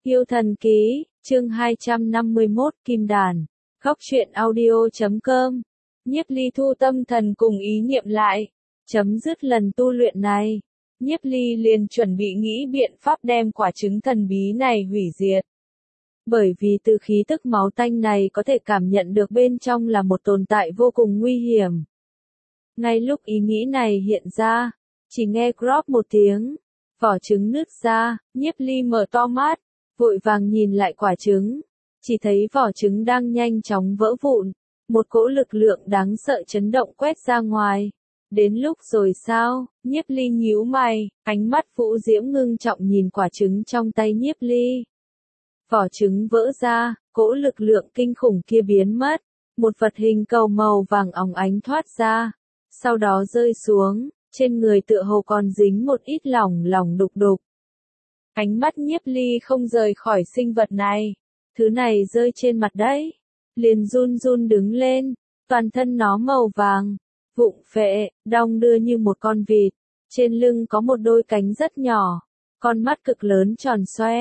Yêu thần ký, chương 251, Kim đàn. Góc truyện audio.com. Nhiếp Ly thu tâm thần cùng ý niệm lại. Chấm dứt lần tu luyện này. Nhiếp Ly liền chuẩn bị nghĩ biện pháp đem quả trứng thần bí này hủy diệt. Bởi vì từ khí tức máu tanh này có thể cảm nhận được bên trong là một tồn tại vô cùng nguy hiểm. Ngay lúc ý nghĩ này hiện ra, chỉ nghe crop một tiếng, vỏ trứng nứt ra, Nhiếp Ly mở to mắt, vội vàng nhìn lại quả trứng, chỉ thấy vỏ trứng đang nhanh chóng vỡ vụn, một cỗ lực lượng đáng sợ chấn động quét ra ngoài. Đến lúc rồi sao? Nhiếp Ly nhíu mày, ánh mắt Vũ Diễm ngưng trọng nhìn quả trứng trong tay Nhiếp Ly. Vỏ trứng vỡ ra, cỗ lực lượng kinh khủng kia biến mất, một vật hình cầu màu vàng óng ánh thoát ra, sau đó rơi xuống, trên người tựa hồ còn dính một ít lỏng đục đục. Ánh mắt Nhiếp Ly không rời khỏi sinh vật này, thứ này rơi trên mặt đấy, liền run run đứng lên, toàn thân nó màu vàng, vụng phệ, đong đưa như một con vịt, trên lưng có một đôi cánh rất nhỏ, con mắt cực lớn tròn xoe,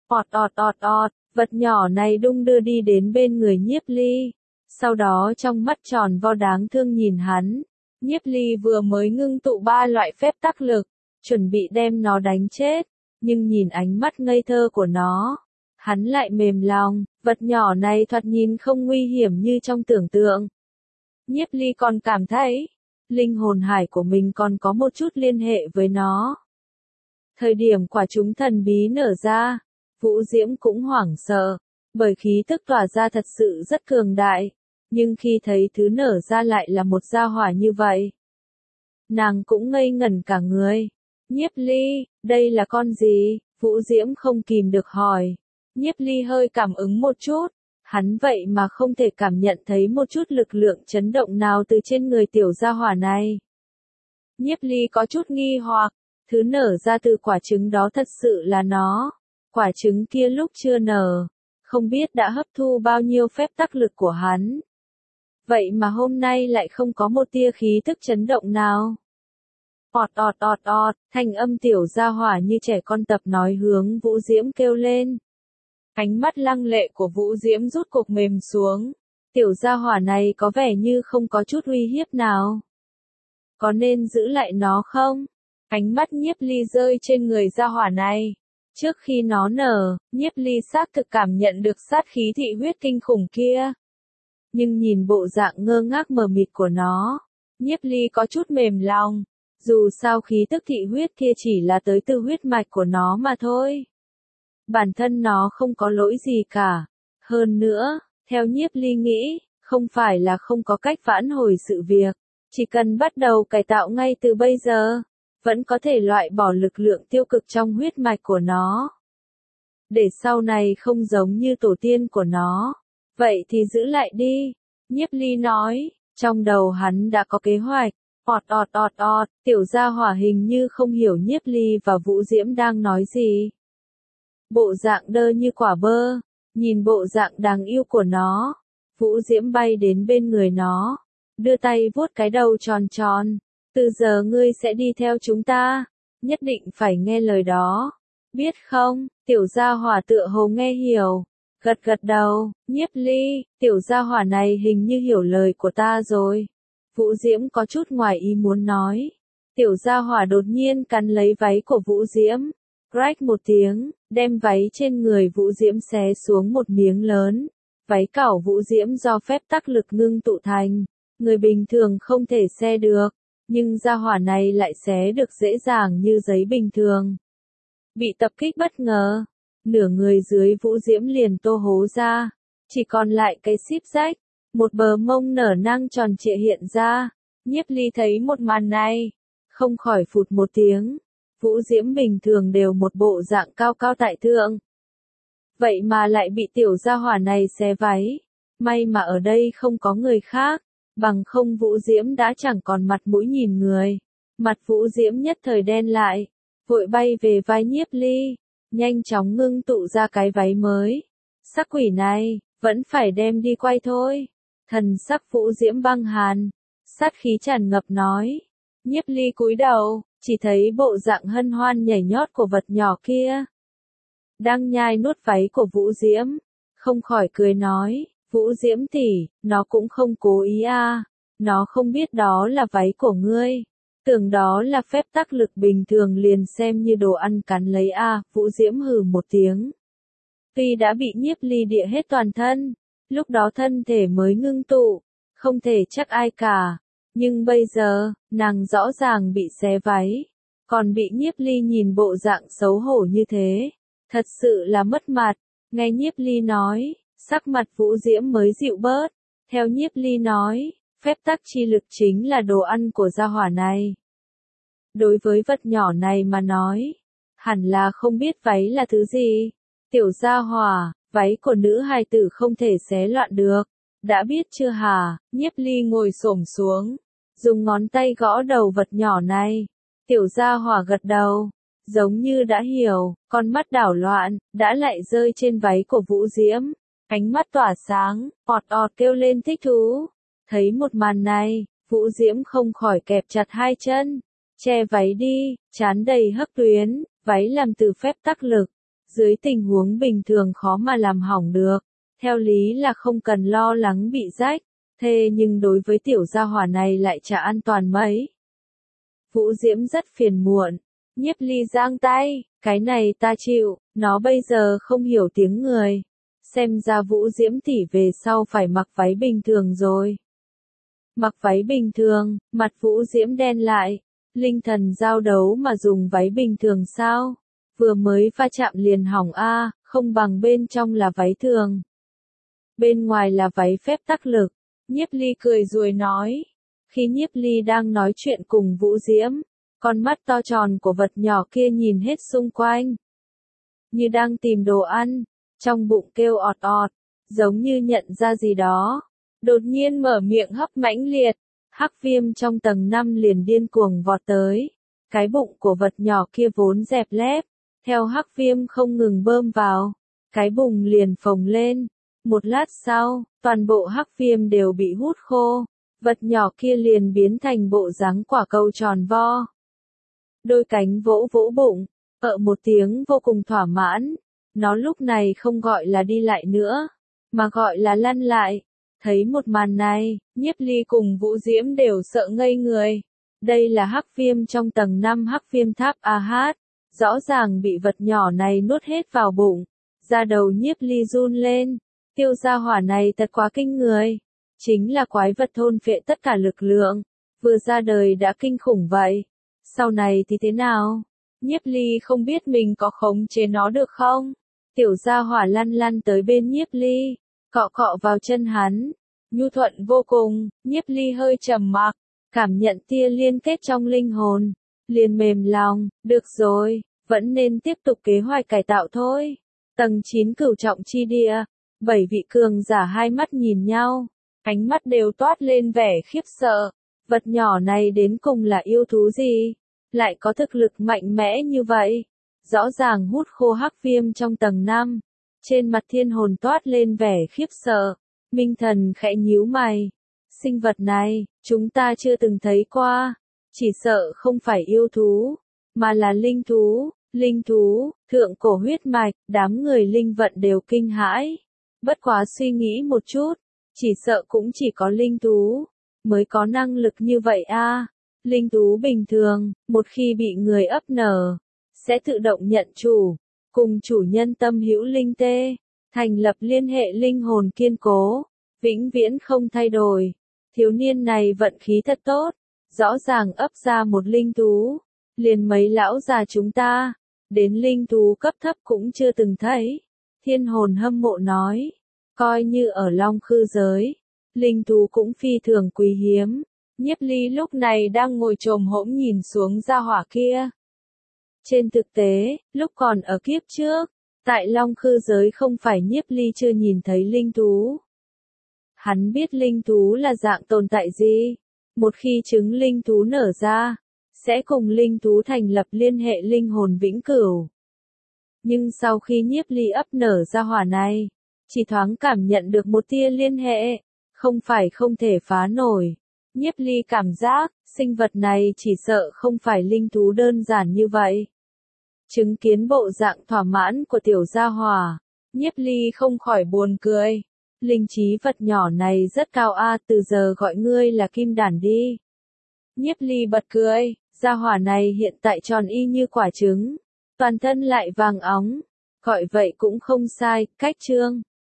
ọt, vật nhỏ này đung đưa đi đến bên người Nhiếp Ly, sau đó trong mắt tròn vo đáng thương nhìn hắn. Nhiếp Ly vừa mới ngưng tụ 3 loại phép tắc lực, chuẩn bị đem nó đánh chết, nhưng nhìn ánh mắt ngây thơ của nó, hắn lại mềm lòng, vật nhỏ này thoạt nhìn không nguy hiểm như trong tưởng tượng. Nhiếp Ly còn cảm thấy, linh hồn hải của mình còn có một chút liên hệ với nó. Thời điểm quả trứng thần bí nở ra, Vũ Diễm cũng hoảng sợ, bởi khí tức tỏa ra thật sự rất cường đại. Nhưng khi thấy thứ nở ra lại là một gia hỏa như vậy, nàng cũng ngây ngẩn cả người. Nhiếp Ly, đây là con gì? Vũ Diễm không kìm được hỏi. Nhiếp Ly hơi cảm ứng một chút, hắn vậy mà không thể cảm nhận thấy một chút lực lượng chấn động nào từ trên người tiểu gia hỏa này. Nhiếp Ly có chút nghi hoặc, thứ nở ra từ quả trứng đó thật sự là nó. Quả trứng kia lúc chưa nở, không biết đã hấp thu bao nhiêu phép tắc lực của hắn. Vậy mà hôm nay lại không có một tia khí tức chấn động nào. ọt, thanh âm tiểu gia hỏa như trẻ con tập nói hướng Vũ Diễm kêu lên. Ánh mắt lăng lệ của Vũ Diễm rút cục mềm xuống. Tiểu gia hỏa này có vẻ như không có chút uy hiếp nào. Có nên giữ lại nó không? Ánh mắt Nhiếp Ly rơi trên người gia hỏa này. Trước khi nó nở, Nhiếp Ly xác thực cảm nhận được sát khí thị huyết kinh khủng kia. Nhưng nhìn bộ dạng ngơ ngác mờ mịt của nó, Nhiếp Ly có chút mềm lòng, dù sao khí tức thị huyết kia chỉ là tới từ huyết mạch của nó mà thôi. Bản thân nó không có lỗi gì cả. Hơn nữa, theo Nhiếp Ly nghĩ, không phải là không có cách vãn hồi sự việc, chỉ cần bắt đầu cải tạo ngay từ bây giờ, vẫn có thể loại bỏ lực lượng tiêu cực trong huyết mạch của nó. Để sau này không giống như tổ tiên của nó. Vậy thì giữ lại đi, Nhiếp Ly nói, trong đầu hắn đã có kế hoạch. ọt, tiểu gia hỏa hình như không hiểu Nhiếp Ly và Vũ Diễm đang nói gì. Bộ dạng đơ như quả bơ, nhìn bộ dạng đáng yêu của nó, Vũ Diễm bay đến bên người nó, đưa tay vuốt cái đầu tròn tròn, từ giờ ngươi sẽ đi theo chúng ta, nhất định phải nghe lời đó, biết không? Tiểu gia hỏa tựa hồ nghe hiểu. Gật đầu, Nhiếp Ly, tiểu gia hỏa này hình như hiểu lời của ta rồi. Vũ Diễm có chút ngoài ý muốn nói. Tiểu gia hỏa đột nhiên cắn lấy váy của Vũ Diễm. Crack một tiếng, đem váy trên người Vũ Diễm xé xuống một miếng lớn. Váy cảo Vũ Diễm do phép tắc lực ngưng tụ thành. Người bình thường không thể xé được, nhưng gia hỏa này lại xé được dễ dàng như giấy bình thường. Bị tập kích bất ngờ. Nửa người dưới Vũ Diễm liền tô hố ra, chỉ còn lại cái xíp rách, một bờ mông nở nang tròn trịa hiện ra. Nhiếp Ly thấy một màn này, không khỏi phụt một tiếng. Vũ Diễm bình thường đều một bộ dạng cao cao tại thượng. Vậy mà lại bị tiểu gia hỏa này xé váy. May mà ở đây không có người khác, bằng không Vũ Diễm đã chẳng còn mặt mũi nhìn người. Mặt Vũ Diễm nhất thời đen lại, vội bay về vai Nhiếp Ly. Nhanh chóng ngưng tụ ra cái váy mới. Sắc quỷ này, vẫn phải đem đi quay thôi. Thần sắc Vũ Diễm băng hàn, sát khí tràn ngập nói. Nhiếp Ly cúi đầu, chỉ thấy bộ dạng hân hoan nhảy nhót của vật nhỏ kia. đang nhai nuốt váy của Vũ Diễm, không khỏi cười nói, Vũ Diễm tỷ, nó cũng không cố ý à, nó không biết đó là váy của ngươi, tưởng đó là phép tắc lực bình thường liền xem như đồ ăn cắn lấy à, Vũ Diễm hừ một tiếng. Tuy đã bị Nhiếp Ly địa hết toàn thân, lúc đó thân thể mới ngưng tụ, không thể chắc ai cả, nhưng bây giờ, nàng rõ ràng bị xé váy, còn bị Nhiếp Ly nhìn bộ dạng xấu hổ như thế, thật sự là mất mặt. Nghe Nhiếp Ly nói, sắc mặt Vũ Diễm mới dịu bớt, theo Nhiếp Ly nói, phép tắc chi lực chính là đồ ăn của gia hỏa này. Đối với vật nhỏ này mà nói, hẳn là không biết váy là thứ gì. Tiểu gia hỏa, váy của nữ hài tử không thể xé loạn được. Đã biết chưa hả? Nhiếp Ly ngồi xổm xuống, dùng ngón tay gõ đầu vật nhỏ này. Tiểu gia hỏa gật đầu, giống như đã hiểu, con mắt đảo loạn, đã lại rơi trên váy của Vũ Diễm. Ánh mắt tỏa sáng, ọt ọt kêu lên thích thú. Thấy một màn này, Vũ Diễm không khỏi kẹp chặt hai chân. Che váy đi, trán đầy hắc tuyến, váy làm từ phép tắc lực. Dưới tình huống bình thường khó mà làm hỏng được. Theo lý là không cần lo lắng bị rách. Thế nhưng đối với tiểu gia hỏa này lại chả an toàn mấy. Vũ Diễm rất phiền muộn. Nhiếp Ly giang tay, cái này ta chịu, nó bây giờ không hiểu tiếng người. Xem ra Vũ Diễm tỷ về sau phải mặc váy bình thường rồi. Mặc váy bình thường, mặt Vũ Diễm đen lại. Linh thần giao đấu mà dùng váy bình thường sao? Vừa mới va chạm liền hỏng a, không bằng bên trong là váy thường. Bên ngoài là váy phép tắc lực. Nhiếp Ly cười rồi nói. Khi Nhiếp Ly đang nói chuyện cùng Vũ Diễm, con mắt to tròn của vật nhỏ kia nhìn hết xung quanh. Như đang tìm đồ ăn, trong bụng kêu ọt ọt, giống như nhận ra gì đó. Đột nhiên mở miệng hấp mãnh liệt, hắc viêm trong tầng 5 liền điên cuồng vọt tới. Cái bụng của vật nhỏ kia vốn dẹp lép, theo hắc viêm không ngừng bơm vào, cái bụng liền phồng lên. Một lát sau, toàn bộ hắc viêm đều bị hút khô, vật nhỏ kia liền biến thành bộ dáng quả cầu tròn vo. Đôi cánh vỗ vỗ bụng, một tiếng vô cùng thỏa mãn. Nó lúc này không gọi là đi lại nữa, mà gọi là lăn lại. Thấy một màn này, Nhiếp Ly cùng Vũ Diễm đều sợ ngây người. Đây là hắc viêm trong tầng 5 hắc viêm tháp AH. Rõ ràng bị vật nhỏ này nuốt hết vào bụng. Da đầu Nhiếp Ly run lên. Tiêu gia hỏa này thật quá kinh người. Chính là quái vật thôn phệ tất cả lực lượng. Vừa ra đời đã kinh khủng vậy. Sau này thì thế nào? Nhiếp Ly không biết mình có khống chế nó được không? Tiểu gia hỏa lăn lăn tới bên Nhiếp Ly, cọ cọ vào chân hắn. Nhu thuận vô cùng, Nhiếp Ly hơi trầm mặc, cảm nhận tia liên kết trong linh hồn. Liền mềm lòng, được rồi, vẫn nên tiếp tục kế hoạch cải tạo thôi. Tầng 9 cửu trọng chi địa, 7 vị cường giả hai mắt nhìn nhau, ánh mắt đều toát lên vẻ khiếp sợ. Vật nhỏ này đến cùng là yêu thú gì? Lại có thực lực mạnh mẽ như vậy? Rõ ràng hút khô hắc viêm trong tầng 5. Trên mặt Thiên Hồn toát lên vẻ khiếp sợ. Minh Thần khẽ nhíu mày. Sinh vật này, chúng ta chưa từng thấy qua. Chỉ sợ không phải yêu thú, mà là linh thú. Linh thú, thượng cổ huyết mạch, đám người linh vận đều kinh hãi. Bất quá suy nghĩ một chút, chỉ sợ cũng chỉ có linh thú mới có năng lực như vậy a. Linh thú bình thường, một khi bị người ấp nở, sẽ tự động nhận chủ, cùng chủ nhân tâm hữu linh tê, thành lập liên hệ linh hồn kiên cố, vĩnh viễn không thay đổi. Thiếu niên này vận khí thật tốt, rõ ràng ấp ra một linh thú, liền mấy lão già chúng ta, đến linh thú cấp thấp cũng chưa từng thấy. Thiên Hồn hâm mộ nói, coi như ở Long Khư giới, linh thú cũng phi thường quý hiếm. Nhiếp Ly lúc này đang ngồi chồm hổm nhìn xuống gia hỏa kia. Trên thực tế, lúc còn ở kiếp trước, tại Long Khư giới không phải Nhiếp Ly chưa nhìn thấy linh thú. Hắn biết linh thú là dạng tồn tại gì. Một khi trứng linh thú nở ra, sẽ cùng linh thú thành lập liên hệ linh hồn vĩnh cửu. Nhưng sau khi Nhiếp Ly ấp nở gia hỏa này, chỉ thoáng cảm nhận được một tia liên hệ, không phải không thể phá nổi. Nhiếp Ly cảm giác, sinh vật này chỉ sợ không phải linh thú đơn giản như vậy. Chứng kiến bộ dạng thỏa mãn của tiểu gia hỏa, Nhiếp Ly không khỏi buồn cười. Linh trí vật nhỏ này rất cao a, từ giờ gọi ngươi là Kim Đản đi. Nhiếp Ly bật cười, gia hỏa này hiện tại tròn y như quả trứng, toàn thân lại vàng óng, gọi vậy cũng không sai, cách trương.